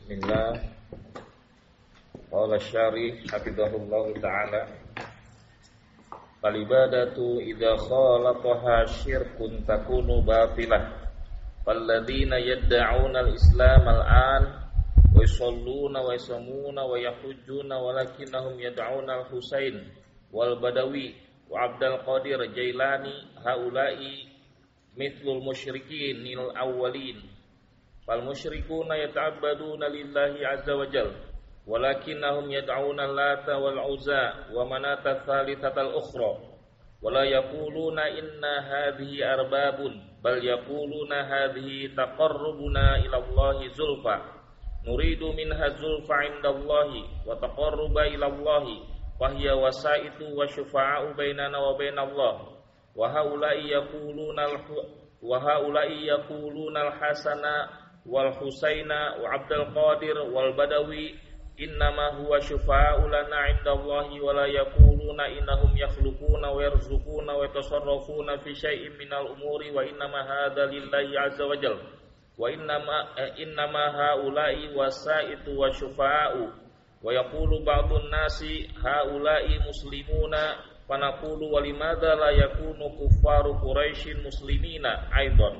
Bismillah. Qala syarih hafizahullah ta'ala. Fal ibadatu idza khalataha syirkun takunu batilah. Falladzina yad'una al-islam al-an wa yusalluna wa yasumuna wa yahujjuna walakinnahum yad'una al-Husain wal Badawi wa Abdul Qadir Jailani haula'i mithlul musyrikin al-awwalin. Fal musyrikuna yata'abbaduna lillahi azza wa jalla walakinnahum yad'una Lata wal Uzza wa Manata tsalitsatal ukhra wa la yaquluna inna hadhihi arbabun bal yaquluna hadhihi taqarrubuna ila Allahi zulfa nuridu minha zulfa 'inda Allahi wa taqarruba ila Allahi fa hiya wasaitu wa syufa'u bainana wa bainallah wa haula'i yaquluna al-Hasana wal Husaina wa Abdul Qadir wal Badawi innama huwa syufa'u lana 'indallahi wa la yaquluna innahum yakhluquna wa yarzuquna wa yatasarrafuna fi syai'in minal umuri wa innama hadza lillahi 'azza wa jalla wa innama haula'i wasaitu wa syufa'u wa yaqulu ba'dun nasi haula'i muslimuna fanaqulu wa limadza la yakunu kuffaru quraisyin muslimina aidan.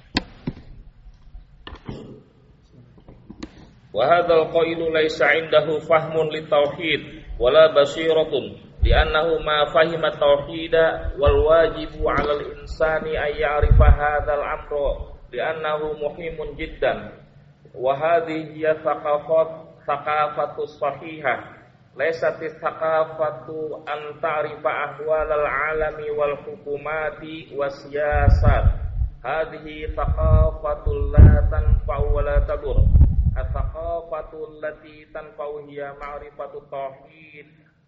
Wa hadzal qailu laysa 'indahu fahmun litauhid wala basiratun li'annahu ma fahima tauhida wal wajibu 'alal insani ay ya'rifa hadzal amra li'annahu muhimun jiddan wa hadhihi hiya thaqafatu sahihah laysat thaqafatu an ta'rifa ahwalal 'alami wal hukumati wasiyasat hadhihi thaqafatul la tanfa'u wa la tadur. At-thaqafatul lati tanfa'u hiya ma'rifatut tauhid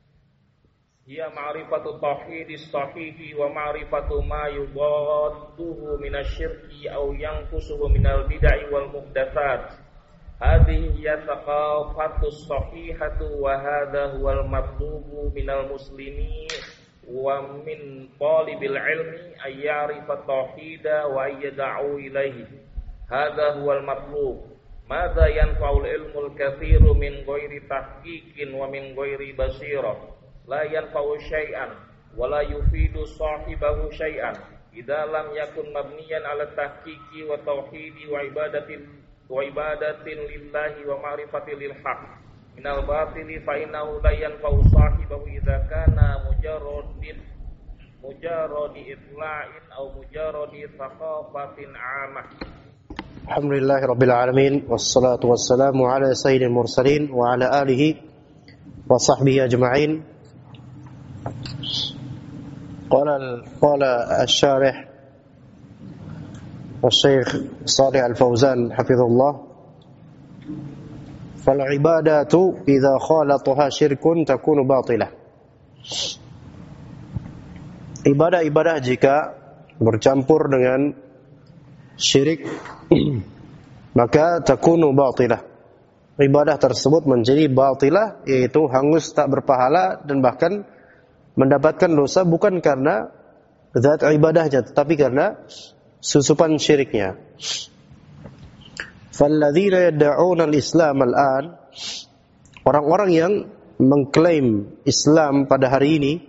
as-sahihi wa ma'rifatu ma yudadduhu minasyirki aw yanqusuhu minal bid'ah wal muhdatsat hadhihi hiya thaqafatus sahihatu wa hadha huwal matlubu minal muslimin wa min talibil ilmi ay ya'rifa tauhida wa yad'u ilaihi hadha huwal matlub. Madza yanfa'ul ilmul katsiru min ghairi tahqiqin wa min ghairi basirah la yanfa'u syai'an wa la yufidu sahibahu syai'an idza lam yakun mabniyan 'ala tahqiqi wa tauhidi wa ibadatin lillahi wa ma'rifati lil haqq minal batili fa innahu la yanfa'u sahibahu idza kana mujarradi itla'in aw mujarradi thaqafatin 'amah. Alhamdulillahi Rabbil Alamin wassalatu wassalamu ala sayyidil mursalin wa ala alihi wa sahbihi ajma'in. Qala asy-syarih Syekh Shalih Al-Fauzan hafizahullah fal ibadatu idza khalataha syirkun takunu batilah. Ibadah-ibadah jika bercampur dengan syirik maka takunu batilah. Ibadah tersebut menjadi batilah, yaitu hangus tak berpahala dan bahkan mendapatkan dosa bukan karena zat ibadahnya tetapi karena susupan syiriknya. Falladzina yad'una al-islam al-an, orang-orang yang mengklaim Islam pada hari ini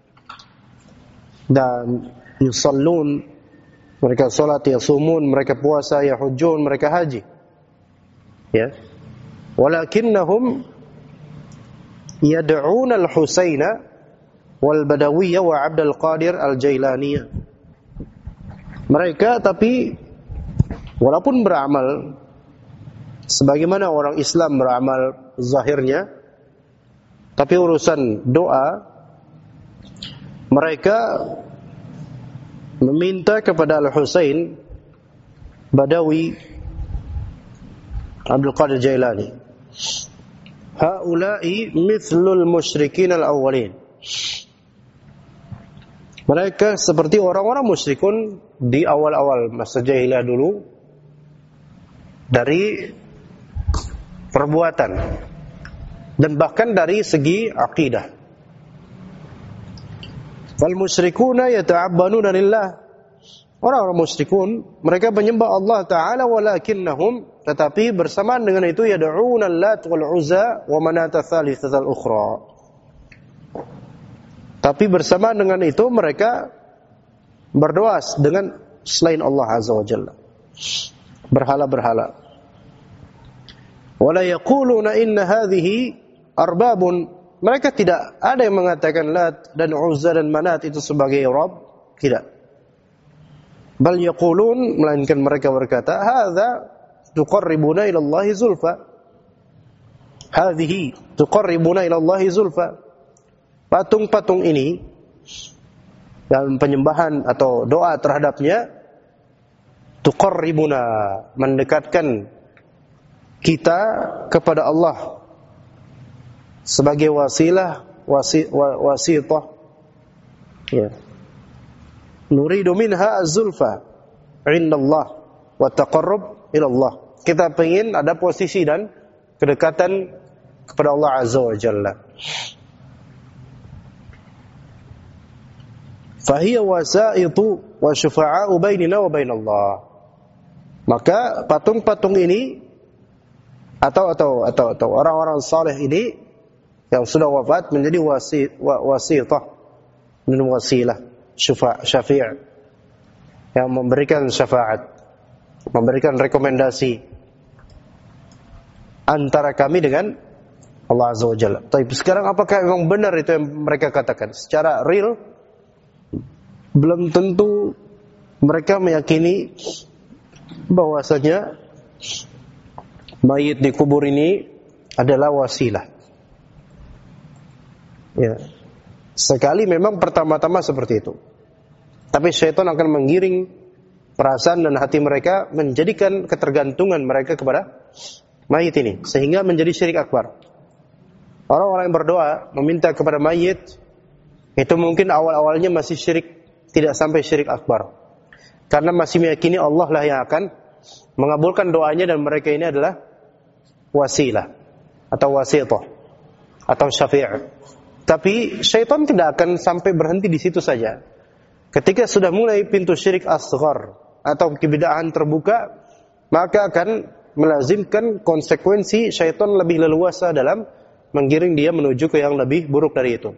dan yusallun, mereka salat, yasumun, mereka puasa, yahujjun, mereka haji. Ya. Walakinnahum yad'una al-Husaina wal Badawiyya wa Abdul Qadir al-Jailani. Mereka tapi walaupun beramal sebagaimana orang Islam beramal zahirnya, tapi urusan doa mereka meminta kepada Al-Husain, Badawi, Abdul Qadir Jailani. Haula'i mithlul musyrikin al-awwalin. Mereka seperti orang-orang musyrikun di awal-awal masa jahiliyah dulu dari perbuatan dan bahkan dari segi akidah. Wal musyrikuna yata'abbanuna lillah. Orang-orang musyrikun mereka menyembah Allah Ta'ala walakinnahum tetapi bersamaan dengan itu yad'una Lat wal Uzza wa Manat ats-tsalitsata al-ukhra. Tapi bersamaan dengan itu mereka berdoa dengan selain Allah Azza wa Jalla. Berhala-berhala. Wala yaquluna inna hadhihi arbabun. Mereka tidak ada yang mengatakan Lat dan Uzza dan Manat itu sebagai Rabb. Tidak. Bal yaqulun, melainkan mereka berkata, hadza tuqarribuna ila Allah zulfa. Hadhihi tuqarribuna ila Allah zulfa. Patung-patung ini dalam penyembahan atau doa terhadapnya tuqarribuna, mendekatkan kita kepada Allah sebagai wasilah, wasitah. Ya. Nuridu minha az-zulfa 'inda Allah wa taqarrub ila Allah. Kita ingin ada posisi dan kedekatan kepada Allah Azza wa Jalla. Fahiya wasaitu wa syufa'a'u bainina wa bainallah. Maka patung-patung ini atau orang-orang saleh ini yang sudah wafat menjadi wasitah dan wasilah, syafi' yang memberikan syafaat, memberikan rekomendasi antara kami dengan Allah Azza wa Jalla. Tapi sekarang apakah memang benar itu yang mereka katakan? Secara real belum tentu mereka meyakini bahwasanya mayit di kubur ini adalah wasilah. Ya. Sekali memang pertama-tama seperti itu. Tapi syaitan akan menggiring perasaan dan hati mereka, menjadikan ketergantungan mereka kepada mayit ini, sehingga menjadi syirik akbar. Orang-orang yang berdoa meminta kepada mayit itu mungkin awal-awalnya masih syirik, tidak sampai syirik akbar. Karena masih meyakini Allah lah yang akan mengabulkan doanya dan mereka ini adalah wasilah atau wasitah atau syafi'. Tapi syaitan tidak akan sampai berhenti di situ saja. Ketika sudah mulai pintu syirik asghar atau kebid'ahan terbuka, maka akan melazimkan konsekuensi syaitan lebih leluasa dalam menggiring dia menuju ke yang lebih buruk dari itu.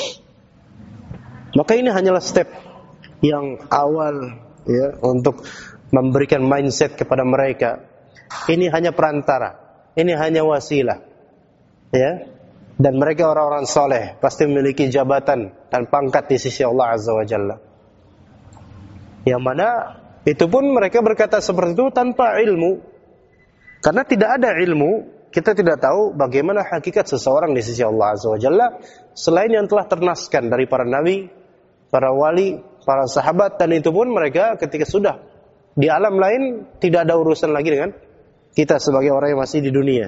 Maka ini hanyalah step yang awal ya untuk memberikan mindset kepada mereka. Ini hanya perantara, ini hanya wasilah. Ya. Dan mereka orang-orang saleh, pasti memiliki jabatan dan pangkat di sisi Allah Azza wa Jalla. Yang mana itu pun mereka berkata seperti itu tanpa ilmu. Karena tidak ada ilmu, kita tidak tahu bagaimana hakikat seseorang di sisi Allah Azza wa Jalla selain yang telah ternaskan dari para nabi, para wali, para sahabat, dan itu pun mereka ketika sudah di alam lain tidak ada urusan lagi dengan kita sebagai orang yang masih di dunia.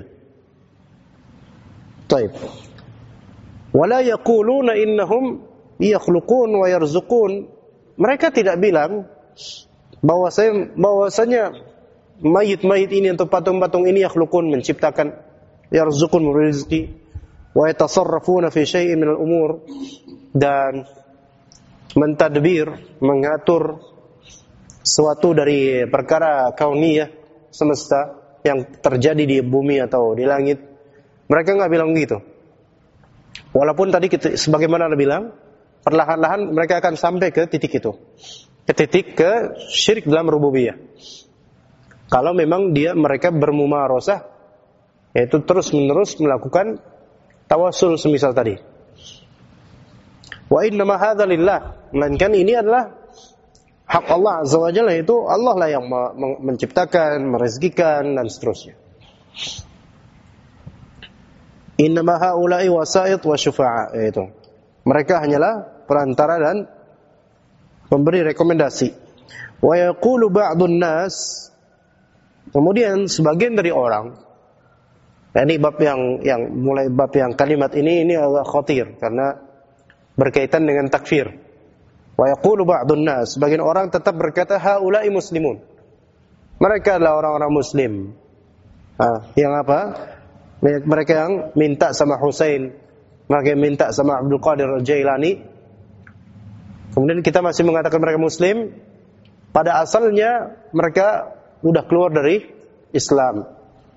Taib. Wala yaquluna innahum yakhluqun wa yarzuqun. Mereka tidak bilang bahwasanya mayit-mayit ini atau patung-patung ini yakhluqun, menciptakan, yarzuqun, rezeki, wa yatasarrafuna fi syai'in min al-umur, dan mentadbir, mengatur suatu dari perkara kauniyah semesta yang terjadi di bumi atau di langit. Mereka enggak bilang begitu. Walaupun tadi sebagaimana Anda bilang, perlahan-lahan mereka akan sampai ke titik itu. Ke titik ke syirik dalam rububiyah. Kalau memang mereka bermumarasah, yaitu terus-menerus melakukan tawasul semisal tadi. Wa innama hadza lillah, melainkan ini adalah hak Allah Azza wa Jalla, itu Allah lah yang menciptakan, merezekikan dan seterusnya. Innama haula'i wasait wa syufa'a, itu. Mereka hanyalah perantara dan memberi rekomendasi. Wa yaqulu ba'dun nas, kemudian sebagian dari orang, ini bab yang mulai bab yang kalimat ini agak khatir karena berkaitan dengan takfir. Wa yaqulu ba'dun nas, sebagian orang tetap berkata haula'i muslimun. Mereka adalah orang-orang muslim. Yang apa? Mereka yang minta sama Husain, mereka yang minta sama Abdul Qadir Al-Jailani. Kemudian kita masih mengatakan mereka muslim. Pada asalnya mereka sudah keluar dari Islam.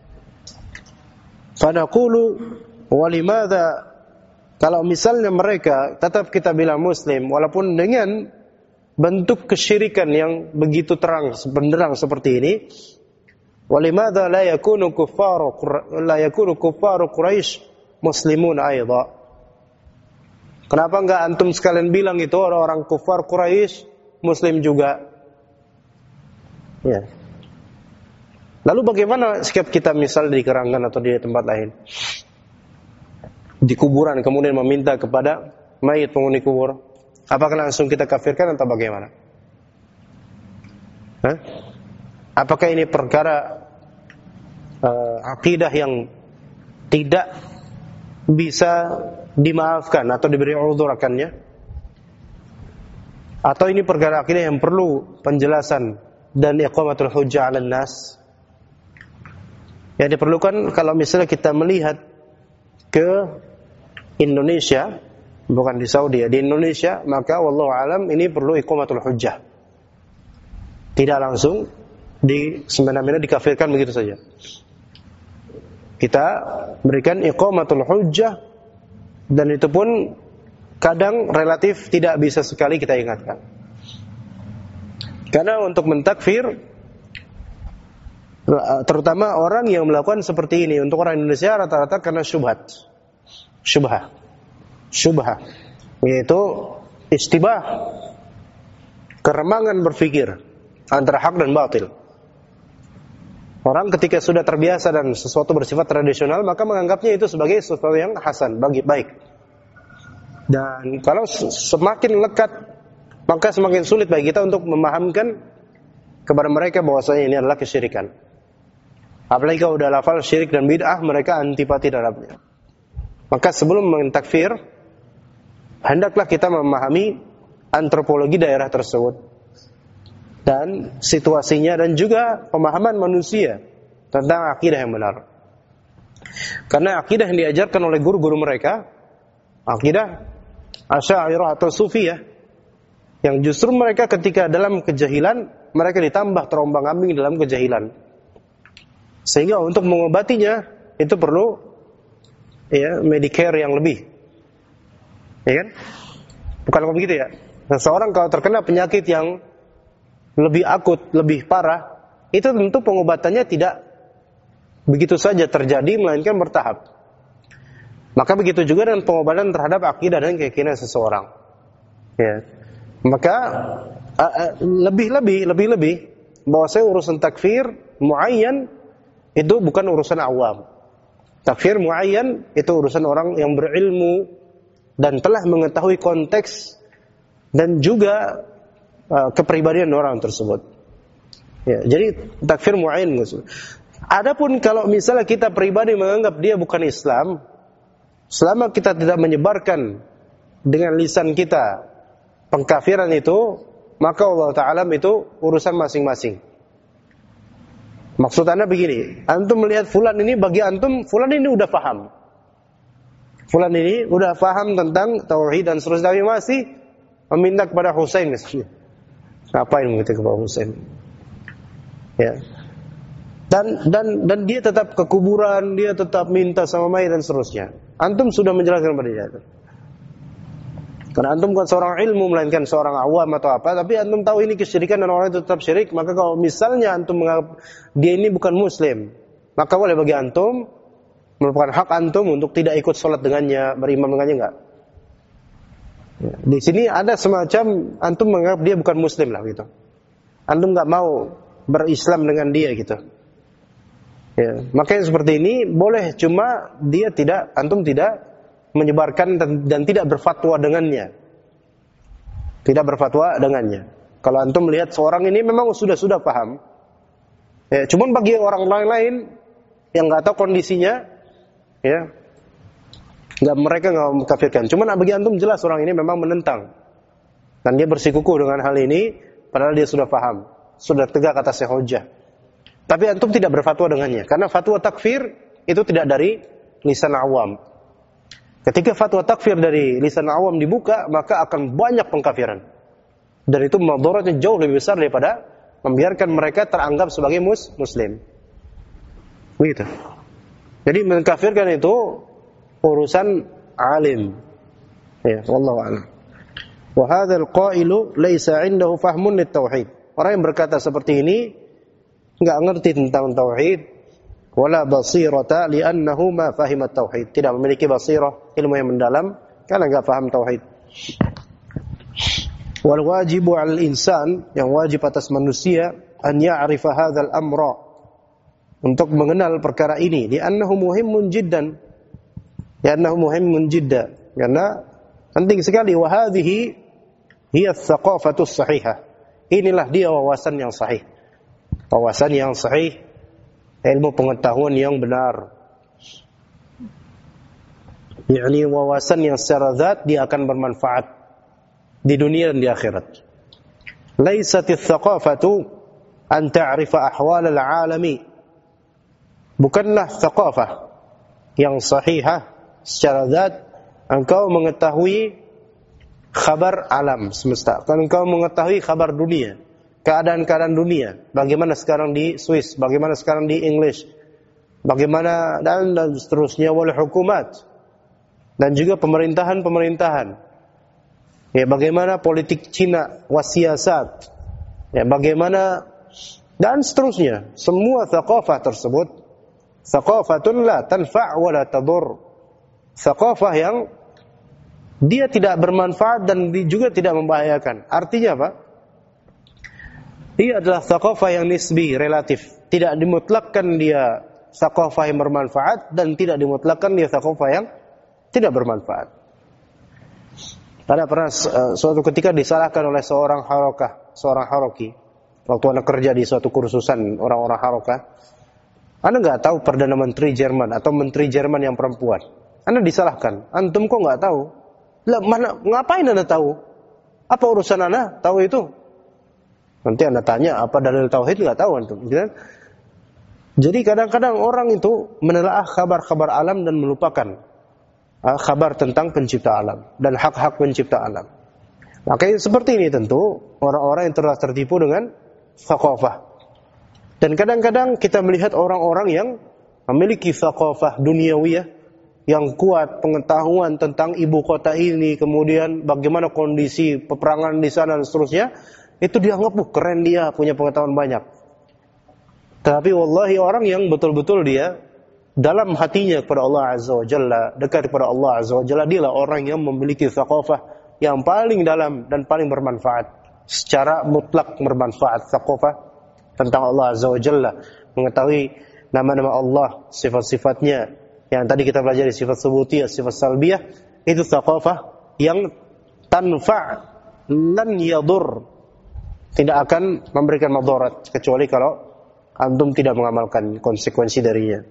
Fanaqulu walimadza, kalau misalnya mereka tetap kita bilang muslim walaupun dengan bentuk kesyirikan yang begitu terang benderang seperti ini, walimadza la yakunu kuffaru Quraisy muslimun aidha. Kenapa enggak antum sekalian bilang itu orang-orang kufar Quraisy muslim juga? Ya. Lalu bagaimana sikap kita misal di Keranggan atau di tempat lain? Di kuburan kemudian meminta kepada mayit penghuni kubur. Apakah langsung kita kafirkan atau bagaimana? Hah? Apakah ini perkara akidah yang tidak bisa dimaafkan atau diberi uzur akannya? Atau ini perkara akidah yang perlu penjelasan dan iqamatul hujjah 'alan nas? Yang diperlukan kalau misalnya kita melihat ke Indonesia, bukan di Saudi ya, di Indonesia, maka wallahu alam ini perlu iqamatul hujjah. Tidak langsung di semena-mena dikafirkan begitu saja. Kita berikan iqamatul hujjah, dan itu pun kadang relatif tidak bisa sekali kita ingatkan. Karena untuk mentakfir, terutama orang yang melakukan seperti ini, untuk orang Indonesia rata-rata karena syubhah, yaitu istibah, keremangan berpikir antara hak dan batil. Orang ketika sudah terbiasa dan sesuatu bersifat tradisional, maka menganggapnya itu sebagai sesuatu yang hasan, baik. Dan kalau semakin lekat, maka semakin sulit bagi kita untuk memahamkan kepada mereka bahwasanya ini adalah kesyirikan. Apalagi kalau udah lafal syirik dan bid'ah, mereka antipati terhadapnya. Maka sebelum mentakfir, hendaklah kita memahami antropologi daerah tersebut dan situasinya, dan juga pemahaman manusia tentang akidah yang benar. Karena akidah yang diajarkan oleh guru-guru mereka, akidah Asy'ariyah atau Sufiyah, yang justru mereka ketika dalam kejahilan, mereka ditambah terombang-ambing dalam kejahilan. Sehingga untuk mengobatinya itu perlu Medicare yang lebih. Ya kan? Bukan begitu ya? Seseorang kalau terkena penyakit yang lebih akut, lebih parah, itu tentu pengobatannya tidak begitu saja terjadi, melainkan bertahap. Maka begitu juga dengan pengobatan terhadap akidah dan keyakinan seseorang. Ya. Maka lebih bahwasanya urusan takfir muayyan itu bukan urusan awam. Takfir muayyan itu urusan orang yang berilmu dan telah mengetahui konteks dan juga kepribadian orang tersebut. Ya, jadi takfir muayyan. Adapun kalau misalnya kita pribadi menganggap dia bukan Islam, selama kita tidak menyebarkan dengan lisan kita pengkafiran itu, maka Allah Ta'ala itu urusan masing-masing. Maksud anda begini, antum melihat fulan ini, bagi antum fulan ini udah paham, fulan ini udah paham tentang tauhid dan seterusnya, tapi masih meminta kepada Husain misalnya. Ngapain meminta kepada Husain? Ya. Dan dia tetap ke kuburan, dia tetap minta sama mayat dan seterusnya. Antum sudah menjelaskan kepada dia. Karena antum bukan seorang ilmu, melainkan seorang awam atau apa, tapi antum tahu ini kesyirikan dan orang itu tetap syirik, maka kalau misalnya antum menganggap dia ini bukan muslim, maka boleh bagi antum, merupakan hak antum untuk tidak ikut sholat dengannya, berimam dengannya, enggak. Ya, di sini ada semacam antum menganggap dia bukan muslim lah gitu. Antum enggak mau berislam dengan dia gitu. Ya, makanya seperti ini boleh, cuma dia tidak, antum tidak menyebarkan dan tidak berfatwa dengannya. Tidak berfatwa dengannya. Kalau antum melihat seorang ini memang sudah paham, ya, cuman bagi orang lain yang nggak tahu kondisinya, ya, mereka nggak mengkafirkan. Cuman bagi antum jelas orang ini memang menentang dan dia bersikukuh dengan hal ini, padahal dia sudah paham, sudah tegak atasnya hujjah. Tapi antum tidak berfatwa dengannya, karena fatwa takfir itu tidak dari lisan awam. Ketika fatwa takfir dari lisan awam dibuka, maka akan banyak pengkafiran. Dan itu madaratnya jauh lebih besar daripada membiarkan mereka teranggap sebagai muslim. Begitu. Jadi mengkafirkan itu urusan alim. Ya, wallahu a'lam. Wa hadzal qailu laisa 'indahu fahmun lit-tauhid. Orang yang berkata seperti ini enggak ngerti tentang tauhid, wala basirata li'annahu ma fahima tauhid. Tidak memiliki basirah, ilmu yang mendalam karena enggak paham tauhid. Wal wajibu 'alal insan, yang wajib atas manusia, an ya'rifa hadzal amra, untuk mengenal perkara ini, li'annahu muhimmun jiddan. Li'annahu muhimmun jiddan. Karena penting sekali. Wa hadhihi hiya ats-tsaqafatu as-sahihah. Inilah dia wawasan yang sahih. Wawasan yang sahih, ilmu pengetahuan yang benar. yakni wawasan yang secara zat dia akan bermanfaat di dunia dan di akhirat. Laisatits tsaqafatu an ta'rifa ahwal al-'alami. Bukanlah tsaqafah yang sahihah secara zat engkau mengetahui kabar alam semesta, engkau mengetahui kabar dunia, keadaan-keadaan dunia, bagaimana sekarang di Swiss, bagaimana sekarang di English, bagaimana dan seterusnya, wal hukumat, dan juga pemerintahan-pemerintahan. Ya, bagaimana politik Cina, wasiasat, ya, bagaimana dan seterusnya. Semua thaqafah tersebut thaqafatun la tanfa' wa la tadur. Thaqafah yang dia tidak bermanfaat dan juga tidak membahayakan. Artinya apa? Dia adalah thaqafah yang nisbi, relatif. Tidak dimutlakkan dia thaqafah yang bermanfaat dan tidak dimutlakkan dia thaqafah yang tidak bermanfaat. Karena pernah suatu ketika disalahkan oleh seorang haroki, waktu Anda kerja di suatu kursusan orang-orang harokah, Anda nggak tahu Perdana Menteri Jerman atau Menteri Jerman yang perempuan. Anda disalahkan, antum kok nggak tahu? Lah, mana, ngapain Anda tahu? Apa urusan Anda tahu itu? Nanti Anda tanya, apa dalil tauhid, nggak tahu antum. Jadi kadang-kadang orang itu menelaah kabar-kabar alam dan melupakan kabar tentang pencipta alam dan hak-hak pencipta alam. Maka seperti ini tentu orang-orang yang telah tertipu dengan thaqafah. Dan kadang-kadang kita melihat orang-orang yang memiliki thaqafah duniawiyah yang kuat, pengetahuan tentang ibu kota ini, kemudian bagaimana kondisi peperangan di sana dan seterusnya, itu dianggap keren, dia punya pengetahuan banyak. Tapi wallahi orang yang betul-betul dia dalam hatinya kepada Allah Azza wa Jalla, dekat kepada Allah Azza wa Jalla, dialah orang yang memiliki thaqafah yang paling dalam dan paling bermanfaat, secara mutlak bermanfaat. Thaqafah tentang Allah Azza wa Jalla, mengetahui nama-nama Allah, sifat-sifatnya, yang tadi kita pelajari sifat subutiyah, sifat salbiyah, itu thaqafah yang tanfa' lan yadur, tidak akan memberikan madarat kecuali kalau antum tidak mengamalkan konsekuensi darinya.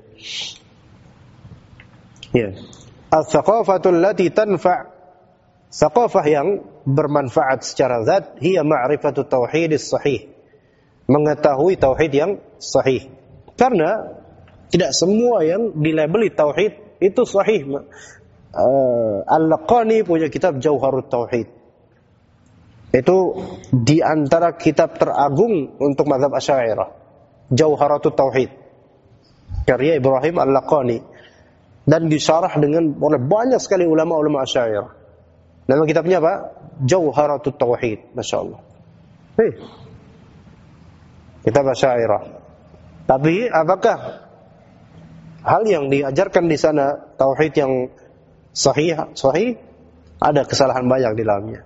Ya. Al-thaqafatul lati tanfa', thaqafah yang bermanfaat secara zat, hiya ma'rifatut tauhidis sahih, mengetahui tauhid yang sahih. Karena tidak semua yang dilabeli tauhid itu sahih. Al-Laqani punya kitab Jauharut Tauhid. Itu di antara kitab teragung untuk mazhab Asy'ariyah. Jauharatut Tauhid, karya Ibrahim Al-Laqani, dan disyarah dengan oleh banyak sekali ulama-ulama Asy'ariyah. Nama kitabnya apa? Jauharatut Tauhid. Masyaallah. Kitab Asy'ariyah. Tapi apakah hal yang diajarkan di sana tauhid yang sahih? Ada kesalahan banyak di dalamnya.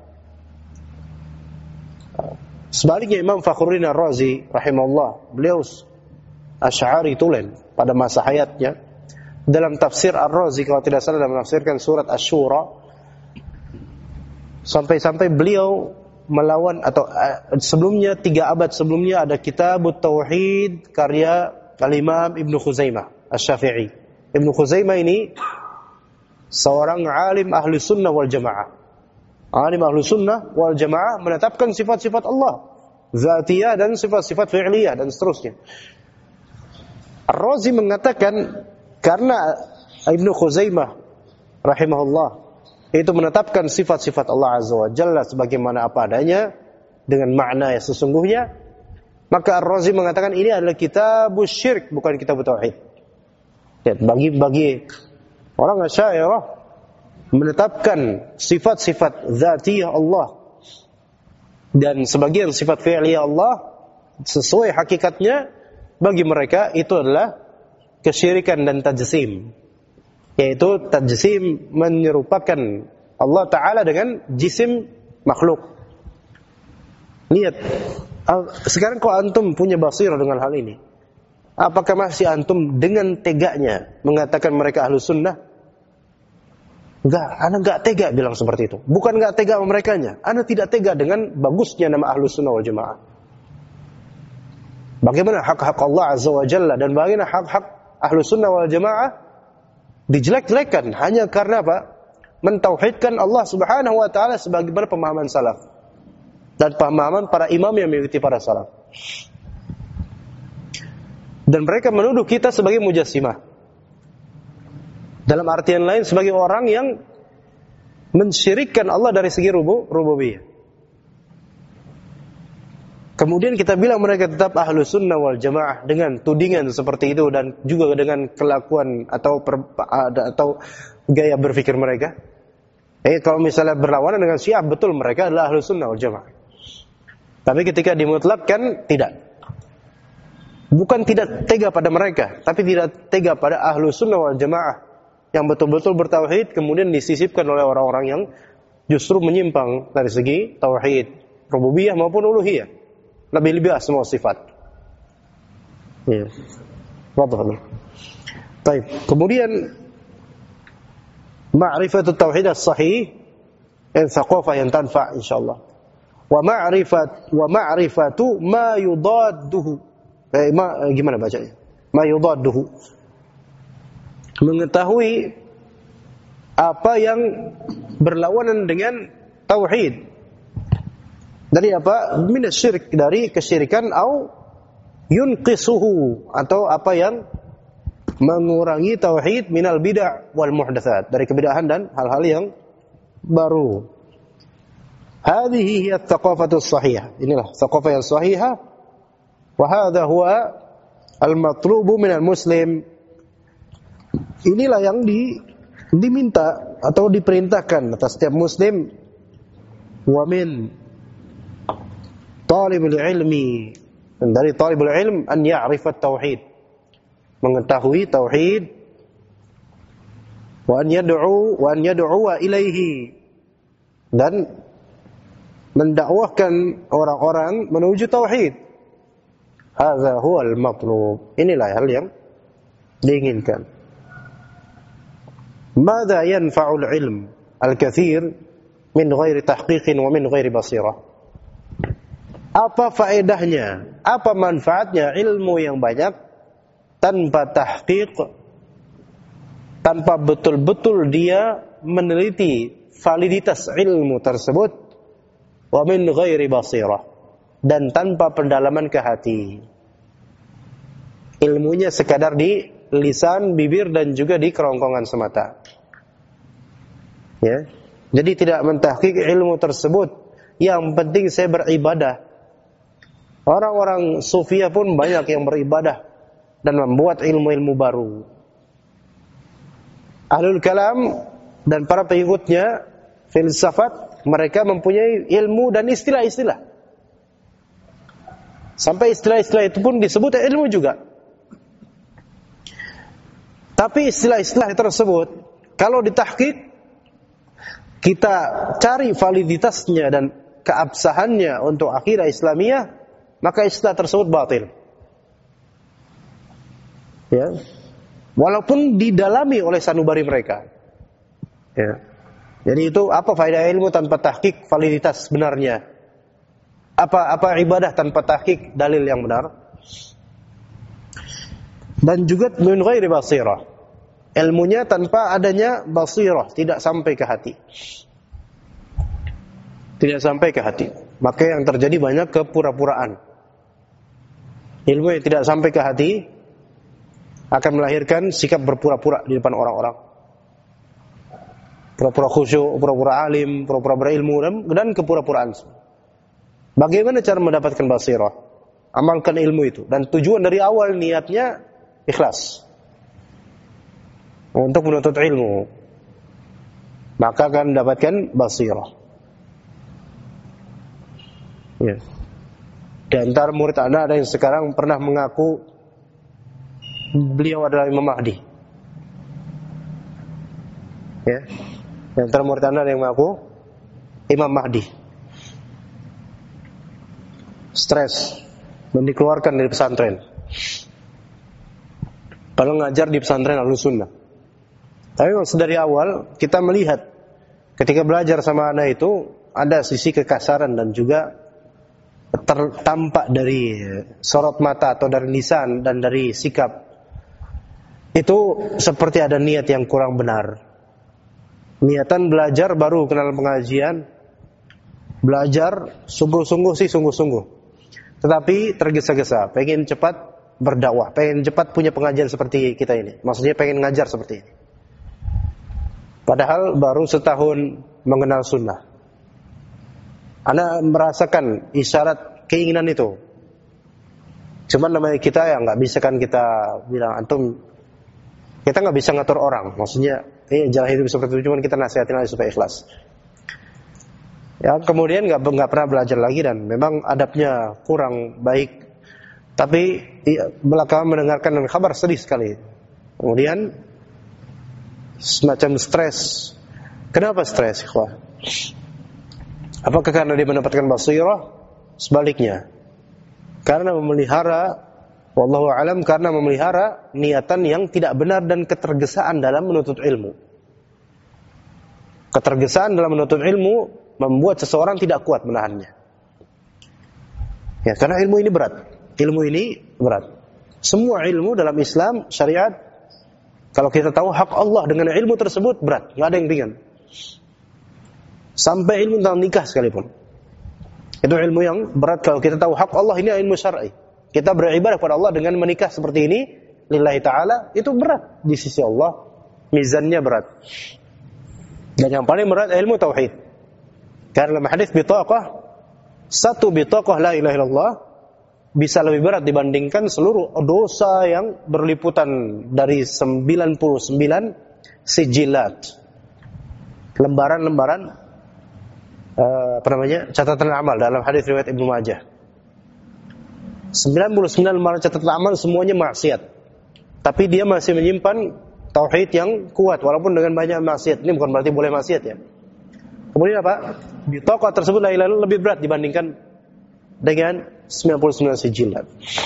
Sebaliknya Imam Fakhruddin Ar-Razi rahimahullah, beliau Asy'ari tulen pada masa hayatnya, dalam tafsir Ar-Razi kalau tidak salah dalam menafsirkan surat Asy-Syura, sampai-sampai beliau melawan atau sebelumnya 3 abad sebelumnya ada Kitabut Tauhid karya Al-Imam Ibnu Khuzaimah Asy-Syafi'i. Ibnu Khuzaimah ini seorang alim ahli sunnah wal jamaah. Alim ahlu sunnah wal jamaah menetapkan sifat-sifat Allah zatiyah dan sifat-sifat fi'liyah dan seterusnya. Ar-Razi mengatakan karena Ibnu Khuzaimah rahimahullah itu menetapkan sifat-sifat Allah Azza wa Jalla sebagaimana apa adanya dengan makna yang sesungguhnya, maka Ar-Razi mengatakan ini adalah kitabus syirk, bukan kitabut tauhid. Ya, bagi orang Asy'ariyah menetapkan sifat-sifat dzatiyah Allah dan sebagian sifat fi'liyah Allah sesuai hakikatnya, bagi mereka itu adalah kesyirikan dan tajsim. Yaitu tajsim menyerupakan Allah Ta'ala dengan jisim makhluk. Lihat, sekarang kalau antum punya basirah dengan hal ini, apakah masih antum dengan teganya mengatakan mereka ahlu sunnah? Enggak, ana enggak tega bilang seperti itu. Bukan enggak tega sama merekanya, ana tidak tega dengan bagusnya nama ahlu sunnah wal jamaah. Bagaimana hak-hak Allah Azza wa Jalla dan bagaimana hak-hak ahlu sunnah wal jamaah dijelek-jelekan hanya karena apa? Mentauhidkan Allah Subhanahu wa taala sebagaimana pemahaman salaf dan pemahaman para imam yang mengikuti para salaf. Dan mereka menuduh kita sebagai mujassimah. Dalam artian lain sebagai orang yang mensyirikkan Allah dari segi rububiyah. Kemudian kita bilang mereka tetap ahlu sunnah wal jamaah dengan tudingan seperti itu dan juga dengan kelakuan atau gaya berpikir mereka. Kalau misalnya berlawanan dengan Syiah, betul mereka adalah ahlu sunnah wal jamaah. Tapi ketika dimutlakkan, tidak. Bukan tidak tega pada mereka, tapi tidak tega pada ahlu sunnah wal jamaah yang betul-betul bertauhid, kemudian disisipkan oleh orang-orang yang justru menyimpang dari segi tauhid rububiyah maupun uluhiyah. Lebih-lebih semua sifat. Ya. Wadhah. Baik. Kemudian ma'rifatut tauhid as-sahih in thaqafah yang tanfa' insyaallah. Wa ma'rifatu ma yudadduhu. Gimana bacanya? Ma yudadduhu. Mengetahui apa yang berlawanan dengan tauhid. Dari apa? Minasyirik, dari kesyirikan, au yunqisuhu, atau apa yang mengurangi tauhid, minal bid'ah wal muhdatsat, dari kebidahan dan hal-hal yang baru. Hadhihi hiya tsaqafatu shahihah. Inilah tsaqafah yang sahihah. Wa hadha huwa al-matlubu minal muslim. Inilah yang diminta atau diperintahkan atas setiap muslim. Wa min talibul ilmi, dari talibul ilm, an ya'rifat tauhid, mengetahui tauhid, wa an yad'u ilaihi, dan mendakwahkan orang-orang menuju tauhid. Hadza huwal matlub. Inilah hal yang diinginkan. Madza yanfa'ul ilm al-katsir min ghairi tahqiqin wa min ghairi basirah. Apa faedahnya, apa manfaatnya ilmu yang banyak tanpa tahqiq, tanpa betul-betul dia meneliti validitas ilmu tersebut, wa min ghairi basirah, dan tanpa pendalaman ke hati. Ilmunya sekadar di lisan, bibir, dan juga di kerongkongan semata. Ya. Jadi tidak mentahqiq ilmu tersebut. Yang penting saya beribadah. Orang-orang Sufiyah pun banyak yang beribadah dan membuat ilmu-ilmu baru. Ahlul kalam dan para pengikutnya filsafat, mereka mempunyai ilmu dan istilah-istilah. Sampai istilah-istilah itu pun disebut ilmu juga. Tapi istilah-istilah tersebut, kalau ditahqiq, kita cari validitasnya dan keabsahannya untuk akidah Islamiyah, maka istilah tersebut batil. Ya. Walaupun didalami oleh sanubari mereka. Ya. Jadi itu apa faedah ilmu tanpa tahqiq validitas sebenarnya? Apa ibadah tanpa tahqiq dalil yang benar? Dan juga min ghairi basirah. Ilmunya tanpa adanya basirah, tidak sampai ke hati. Tidak sampai ke hati. Maka yang terjadi banyak kepura-puraan. Ilmu yang tidak sampai ke hati akan melahirkan sikap berpura-pura di depan orang-orang. Pura-pura khusyuk, pura-pura alim, pura-pura berilmu, dan kepura-puraan. Bagaimana cara mendapatkan basirah? Amalkan ilmu itu. Dan tujuan dari awal niatnya ikhlas. untuk menuntut ilmu, maka akan mendapatkan basirah. Ya. Di antara murid Anda ada yang sekarang pernah mengaku beliau adalah Imam Mahdi. Ya. Di antara murid Anda ada yang mengaku Imam Mahdi. Stres dan dikeluarkan dari pesantren. Kalau ngajar di pesantren Ahlussunnah. Tapi dari awal kita melihat ketika belajar sama anak itu ada sisi kekasaran dan juga tertampak dari sorot mata atau dari lisan dan dari sikap. Itu seperti ada niat yang kurang benar. Niatan belajar baru kenal pengajian, belajar sungguh-sungguh sih sungguh-sungguh. Tetapi tergesa-gesa, pengen cepat berdakwah, pengen cepat punya pengajian seperti kita ini. Maksudnya pengen ngajar seperti ini. Padahal baru setahun mengenal sunnah. Anda merasakan isyarat keinginan itu. Cuman namanya kita ya nggak bisa kan kita bilang antum, kita nggak bisa ngatur orang. Maksudnya jalan hidup seperti itu, cuman kita nasihatin aja supaya ikhlas. Ya kemudian nggak pernah belajar lagi dan memang adabnya kurang baik. Tapi belakangan mendengarkan dan kabar sedih sekali. Kemudian semacam stres. Kenapa stres, ikhwah? Apakah karena dia mendapatkan basirah? Sebaliknya. Karena memelihara, wallahu alam, karena memelihara niatan yang tidak benar dan ketergesaan dalam menuntut ilmu. Ketergesaan dalam menuntut ilmu membuat seseorang tidak kuat menahannya. Ya, karena ilmu ini berat. Ilmu ini berat. Semua ilmu dalam Islam, syariat, kalau kita tahu hak Allah dengan ilmu tersebut berat, nggak ada yang ringan. Sampai ilmu tentang nikah sekalipun, itu ilmu yang berat. Kalau kita tahu hak Allah, ini ilmu syar'i. Kita beribadah kepada Allah dengan menikah seperti ini, lillahi ta'ala, itu berat di sisi Allah, mizannya berat. Dan yang paling berat ilmu tauhid. Karena dalam hadis bitaqah, satu bitaqah la ilaha illallah bisa lebih berat dibandingkan seluruh dosa yang berliputan dari 99 sijilat, lembaran-lembaran catatan amal dalam hadis riwayat Ibnu Majah. 99 lembaran catatan amal semuanya maksiat. Tapi dia masih menyimpan tauhid yang kuat walaupun dengan banyak maksiat. Ini bukan berarti boleh maksiat ya. Kemudian apa? Bitaqah tersebut la ilaha illallah lebih berat dibandingkan dengan 99 sijilat.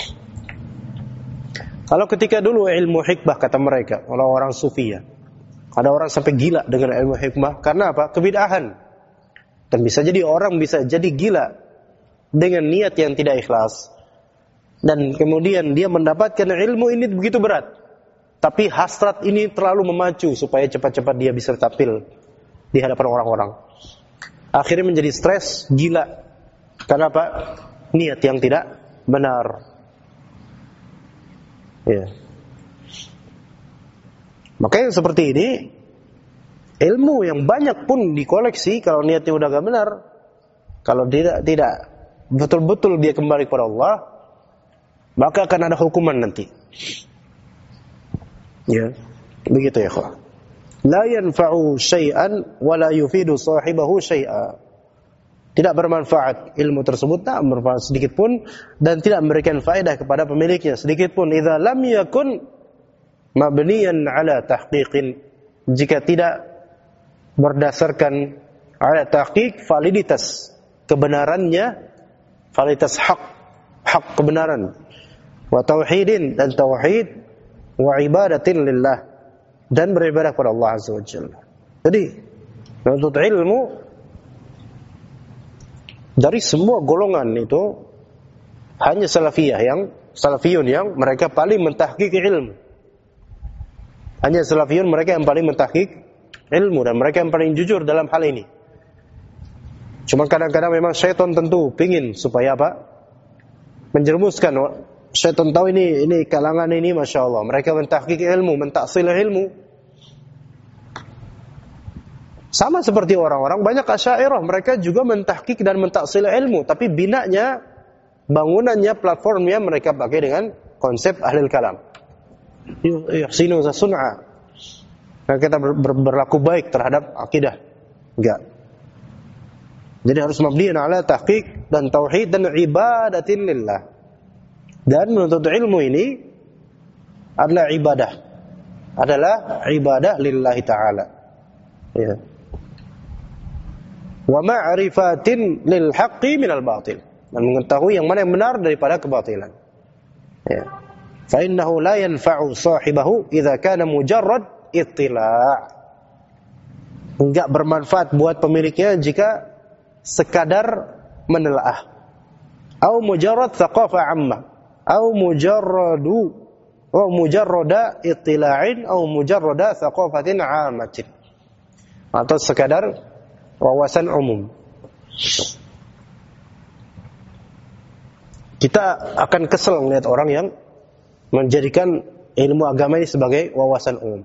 Kalau ketika dulu ilmu hikmah kata mereka, orang-orang sufi ya, ada orang sampai gila dengan ilmu hikmah karena apa? Kebid'ahan. Dan bisa jadi orang bisa jadi gila dengan niat yang tidak ikhlas. Dan kemudian dia mendapatkan ilmu ini begitu berat. Tapi hasrat ini terlalu memacu supaya cepat-cepat dia bisa tampil di hadapan orang-orang. Akhirnya menjadi stres, gila. Karena apa? Niat yang tidak benar. Ya. Makanya seperti ini, ilmu yang banyak pun dikoleksi kalau niatnya udah gak benar, kalau tidak betul-betul dia kembali kepada Allah, maka akan ada hukuman nanti. Ya, begitu ya, ikhwah. La yanfa'u syai'an wa la yufidu sahibahu syai'a. Tidak bermanfaat ilmu tersebut, tak bermanfaat sedikit pun dan tidak memberikan faedah kepada pemiliknya sedikit pun. Idza lam yakun mabniyan ala tahqiqin, jika tidak berdasarkan ala tahqiq, validitas kebenarannya, validitas hak kebenaran, wa tauhidin, dan tauhid, wa ibadatin lillah, dan beribadah kepada Allah Azza wa Jalla. Jadi menuntut ilmu dari semua golongan itu hanya salafiyun yang mereka paling mentahqiq ilmu. Hanya salafiyun mereka yang paling mentahqiq ilmu dan mereka yang paling jujur dalam hal ini. Cuma kadang-kadang memang syaitan tentu pingin supaya apa? Menjerumuskan. Syaitan tahu ini kalangan ini Masya Allah, mereka mentahqiq ilmu, mentaksil ilmu. Sama seperti orang-orang banyak Asy'ariyah, mereka juga mentahqiq dan mentaksil ilmu, tapi binanya, bangunannya, platformnya mereka pakai dengan konsep ahlul kalam. Yuhsinu sun'a. Karena kita berlaku baik terhadap akidah. Enggak. Jadi harus mabniun ala tahqiq dan tauhid dan ibadatin lillah. Dan menuntut ilmu ini adalah ibadah. Adalah ibadah lillahi ta'ala. Ya. Wa ma'rifatin lil haqqi minal batil. Dan mengetahui yang mana yang benar daripada kebatilan. Ya. Fa innahu la yanfa'u sahibahu idza kana mujarrad ittila'. Enggak bermanfaat buat pemiliknya jika sekadar menelaah. Au mujarrad thaqafa 'amma. Au mujarrada ittila'in au mujarrada thaqafatin 'ammatin. Atau sekadar wawasan umum. Kita akan kesel melihat orang yang menjadikan ilmu agama ini sebagai wawasan umum.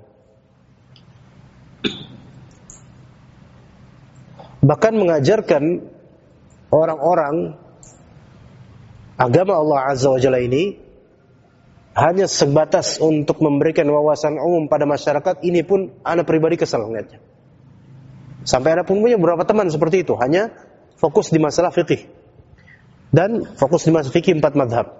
Bahkan mengajarkan orang-orang agama Allah Azza wa Jalla ini hanya sebatas untuk memberikan wawasan umum pada masyarakat, ini pun ana pribadi kesal melihatnya. Sampai ada pun punya beberapa teman seperti itu, hanya fokus di masalah fikih dan fokus di masalah fikih 4 mazhab.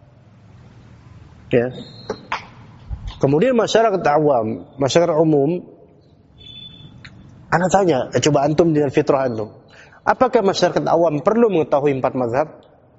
Ya. Kemudian masyarakat awam, masyarakat umum, ana tanya, coba antum dengan fitrah antum, apakah masyarakat awam perlu mengetahui 4 mazhab?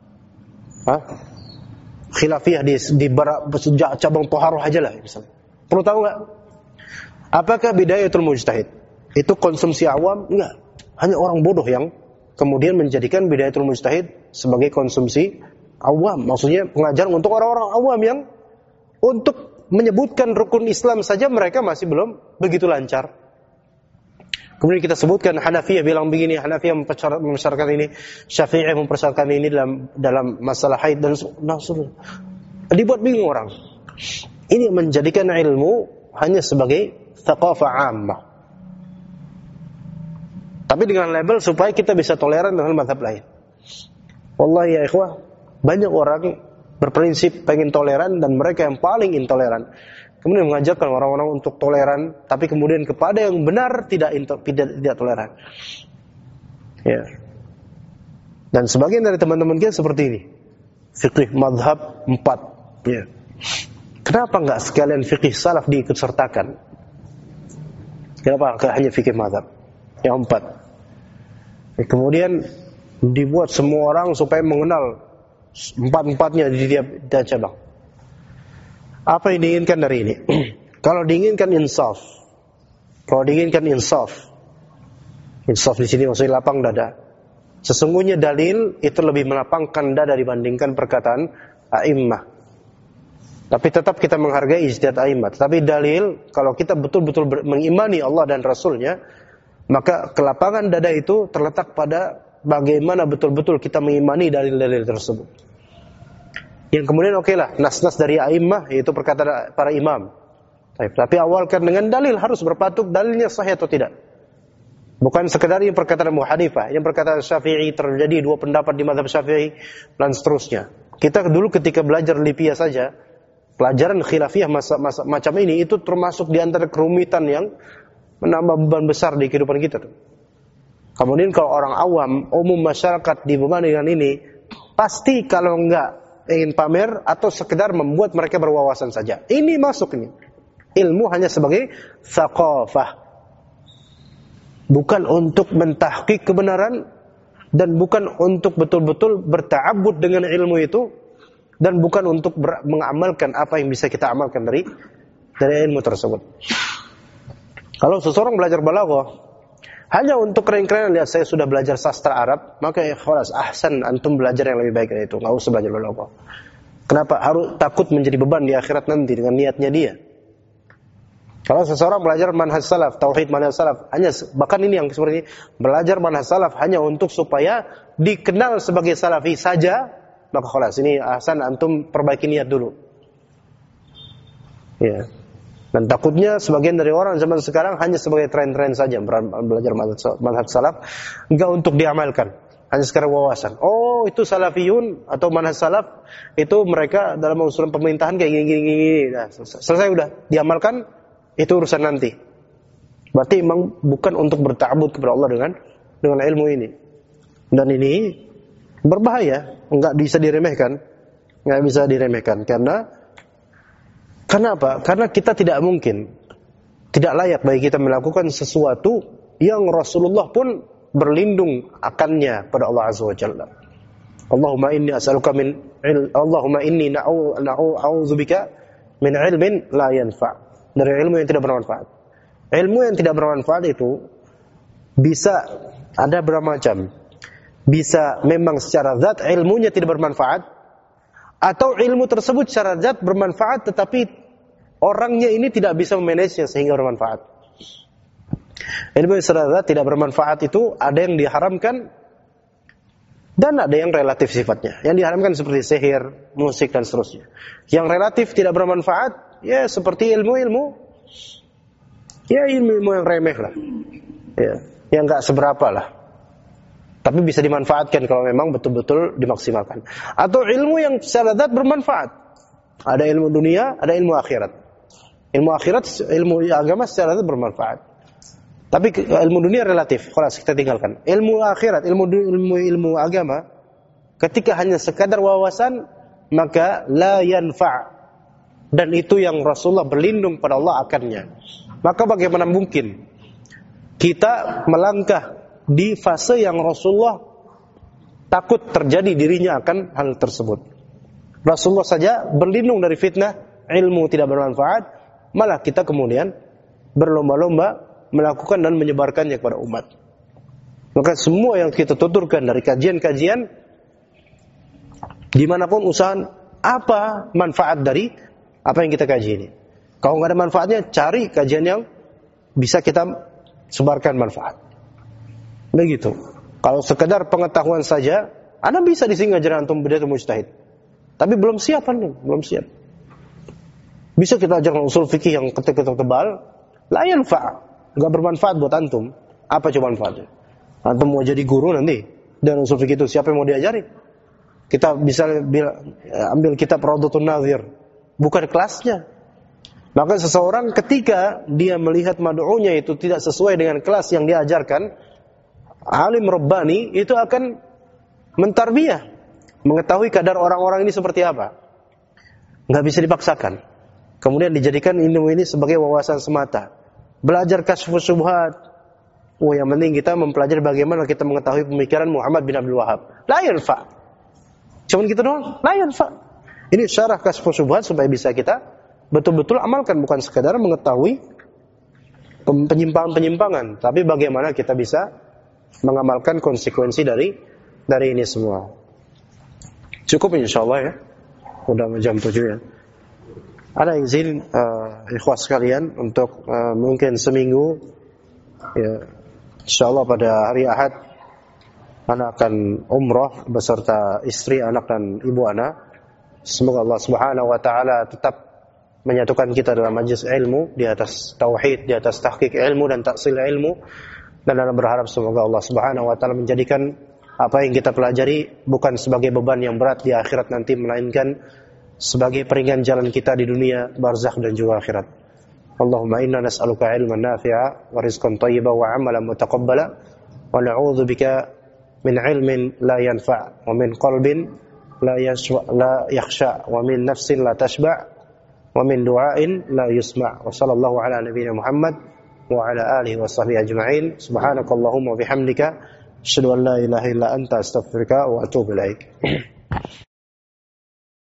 Khilafiyah di cabang Toharoh aja lah misalnya. Perlu tahu enggak? Apakah bidayatul mujtahid itu konsumsi awam? Enggak. Hanya orang bodoh yang kemudian menjadikan bidayatul mujtahid sebagai konsumsi awam. Maksudnya pengajaran untuk orang-orang awam yang untuk menyebutkan rukun Islam saja mereka masih belum begitu lancar. Kemudian kita sebutkan Hanafiyah bilang begini, Hanafiyah mempersyaratkan ini, Syafi'iyah mempersyaratkan ini dalam masalah haid dan nafsu. Dibuat bingung orang. Ini menjadikan ilmu hanya sebagai thaqafah 'ammah. Tapi dengan label supaya kita bisa toleran dengan mazhab lain. Wallahi ya ikhwah, banyak orang berprinsip pengen toleran dan mereka yang paling intoleran. Kemudian mengajarkan orang-orang untuk toleran, tapi kemudian kepada yang benar tidak toleran. Ya. Dan sebagian dari teman-teman kita seperti ini. Fikih mazhab 4. Ya. Kenapa enggak sekalian fikih salaf diikut sertakan? Kenapa hanya fikih mazhab yang 4? Kemudian dibuat semua orang supaya mengenal 4-4-nya di tiap cabang. Apa yang diinginkan dari ini? Kalau diinginkan insaf, insaf di sini maksudnya lapang dada. Sesungguhnya dalil itu lebih melapangkan dada dibandingkan perkataan a'immah. Tapi tetap kita menghargai ijtihad a'immah. Tapi dalil, kalau kita betul-betul mengimani Allah dan Rasulnya, maka kelapangan dada itu terletak pada bagaimana betul-betul kita mengimani dalil-dalil tersebut. Yang kemudian lah, nas-nas dari a'immah, yaitu perkataan para imam. Tapi awalkan dengan dalil, harus berpatuk dalilnya sahih atau tidak. Bukan sekedar yang perkataan Abu Hanifah, yang perkataan Syafi'i, terjadi 2 pendapat di mazhab Syafi'i, dan seterusnya. Kita dulu ketika belajar Lipia saja, pelajaran khilafiyah macam ini, itu termasuk di antara kerumitan yang menambah beban besar di kehidupan kita. Kemudian kalau orang awam, umum masyarakat dibebani dengan ini, pasti kalau enggak ingin pamer atau sekedar membuat mereka berwawasan saja. Ini masuk ini. Ilmu hanya sebagai thaqafah. Bukan untuk mentahqiq kebenaran dan bukan untuk betul-betul berta'abbud dengan ilmu itu dan bukan untuk mengamalkan apa yang bisa kita amalkan dari ilmu tersebut. Kalau seseorang belajar balaghah hanya untuk keren-keren, lihat saya sudah belajar sastra Arab, maka khalas ahsan, antum belajar yang lebih baik dari itu, enggak usah belajar balaghah. Kenapa harus takut menjadi beban di akhirat nanti dengan niatnya dia? Kalau seseorang belajar manhaj salaf, tauhid manhaj salaf, hanya bahkan ini yang seperti ini, belajar manhaj salaf hanya untuk supaya dikenal sebagai salafi saja, maka khalas, ini ahsan, antum perbaiki niat dulu. Ya. Dan takutnya sebagian dari orang zaman sekarang hanya sebagai tren-tren saja belajar manhaj salaf, enggak untuk diamalkan, hanya sekedar wawasan. Oh, itu salafiyun atau manhaj salaf, itu mereka dalam urusan pemerintahan kayak gini. Nah, selesai udah diamalkan, itu urusan nanti. Berarti memang bukan untuk berta'abbud kepada Allah dengan ilmu ini. Dan ini berbahaya, enggak bisa diremehkan. Enggak bisa diremehkan karena apa? Karena kita tidak mungkin, tidak layak bagi kita melakukan sesuatu yang Rasulullah pun berlindung akannya pada Allah Azza wa Jalla. Allahumma inni as'aluka Allahumma inni na'udzubika min ilmin la yanfa'. Dari ilmu yang tidak bermanfaat. Ilmu yang tidak bermanfaat itu bisa ada bermacam. Bisa memang secara zat ilmunya tidak bermanfaat, atau ilmu tersebut secara zat bermanfaat tetapi orangnya ini tidak bisa memanagenya sehingga bermanfaat. Ilmu yang secara zat tidak bermanfaat itu ada yang diharamkan dan ada yang relatif sifatnya. Yang diharamkan seperti sihir, musik dan seterusnya. Yang relatif tidak bermanfaat ya seperti ilmu-ilmu yang remeh lah. Ya, yang enggak seberapa lah. Tapi bisa dimanfaatkan kalau memang betul-betul dimaksimalkan. Atau ilmu yang secara zat bermanfaat. Ada ilmu dunia, ada ilmu akhirat. Ilmu akhirat, ilmu agama secara zat bermanfaat. Tapi ilmu dunia relatif, kalau kita tinggalkan. Ilmu akhirat, ilmu agama, ketika hanya sekadar wawasan, maka la yanfa'. Dan itu yang Rasulullah berlindung pada Allah akannya. Maka bagaimana mungkin kita melangkah di fase yang Rasulullah takut terjadi dirinya akan hal tersebut. Rasulullah saja berlindung dari fitnah ilmu tidak bermanfaat, malah kita kemudian berlomba-lomba melakukan dan menyebarkannya kepada umat. Maka semua yang kita tuturkan dari kajian-kajian, dimanapun usaha, apa manfaat dari apa yang kita kaji ini? Kalau nggak ada manfaatnya, cari kajian yang bisa kita sebarkan manfaat. Begitu. Kalau sekedar pengetahuan saja, Anda bisa di sini ngajarin antum bidayatul mujtahid. Tapi belum siap Anda, belum siap. Bisa kita ajarkan usul fikih yang ketek-ketek tebal, la yanfa'. Enggak bermanfaat buat antum. Apa coba manfaatnya? Antum mau jadi guru nanti dan usul fikih itu siapa yang mau diajari? Kita bisa ambil kitab Rawdatun Nadhir, bukan kelasnya. Maka seseorang ketika dia melihat mad'unya itu tidak sesuai dengan kelas yang diajarkan, alim rabbani itu akan mentarbiyah, mengetahui kadar orang-orang ini seperti apa. Enggak bisa dipaksakan. Kemudian dijadikan ilmu ini sebagai wawasan semata. Belajar kasyfus syubhat. Yang penting kita mempelajari bagaimana kita mengetahui pemikiran Muhammad bin Abdul Wahhab. La yanfa'. Cuman gitu doang, la yanfa'. Ini syarah kasyfus syubhat supaya bisa kita betul-betul amalkan, bukan sekadar mengetahui penyimpangan-penyimpangan, tapi bagaimana kita bisa mengamalkan konsekuensi dari ini semua. Cukup insyaallah ya. Udah jam 7 ya. Ada izin ikhwas sekalian untuk mungkin seminggu ya, insyaallah pada hari Ahad ana akan umrah beserta istri, anak dan ibu ana. Semoga Allah Subhanahu wa taala tetap menyatukan kita dalam majlis ilmu di atas tauhid, di atas tahqiq ilmu dan taksil ilmu, dan ana berharap semoga Allah Subhanahu wa taala menjadikan apa yang kita pelajari bukan sebagai beban yang berat di akhirat nanti, melainkan sebagai peringan jalan kita di dunia barzakh dan juga akhirat. Allahumma inna nas'aluka ilman nafi'a wa rizqan thayyiban wa 'amalan mutaqabbala wa na'udzu bika min ilmin la yanfa' wa min qalbin la yakhsha wa min nafsin la tashba' wa min du'ain la yusma'. Wa sallallahu ala nabiyyina Muhammad wa ala alihi wa sahbihi ajma'in. Subhanakallahumma wa bihamdika asyhadu an la ilaha illa anta astaghfiruka wa atubu ilaik.